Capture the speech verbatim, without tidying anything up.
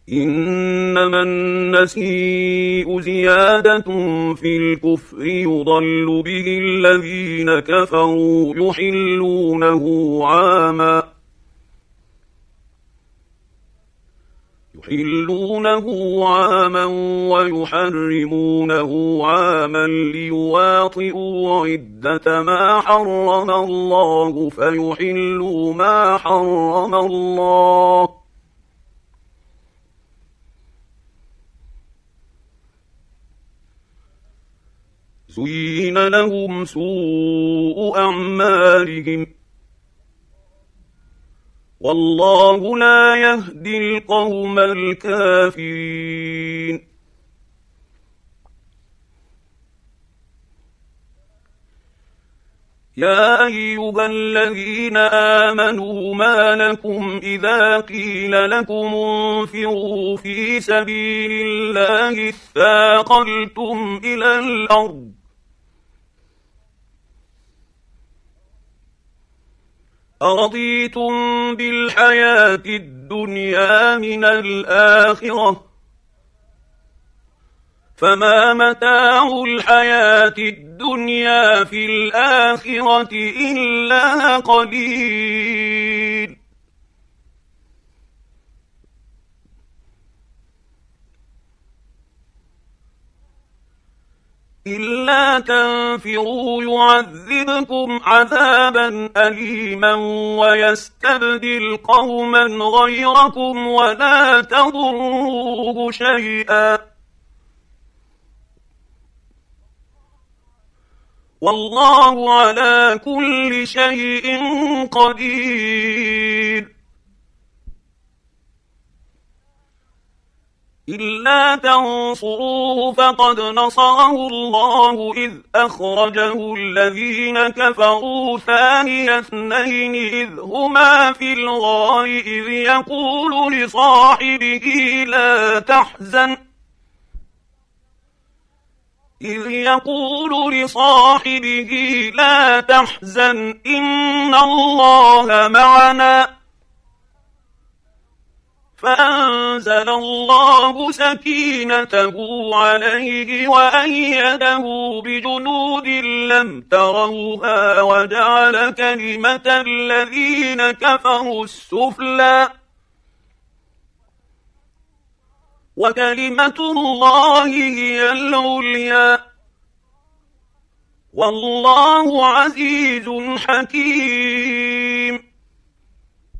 إنما النسيء زيادة في الكفر يضل به الذين كفروا يحلونه عاما يحلونه عاما ويحرمونه عاما ليواطئوا عدة ما حرم الله فيحلوا ما حرم الله زين لهم سوء أعمالهم والله لا يهدي القوم الكافرين يا أيها الذين آمنوا ما لكم إذا قيل لكم انفروا في سبيل الله اثاقلتم إلى الأرض أرضيتم بالحياة الدنيا من الآخرة فما متاع الحياة الدنيا في الآخرة إلا قليل إلا تنفروا يعذبكم عذابا أليما ويستبدل قوما غيركم ولا تضروه شيئا والله على كل شيء قدير إلا تنصروه فقد نصره الله إذ أخرجه الذين كفروا ثاني اثنين إذ هما في الغار إذ يقول لصاحبه لا تحزن إذ يقول لصاحبه لا تحزن إن الله معنا فأنزل الله سكينته عليه وأيده بجنود لم تروها وجعل كلمة الذين كفروا السفلى وكلمة الله هي العليا والله عزيز حكيم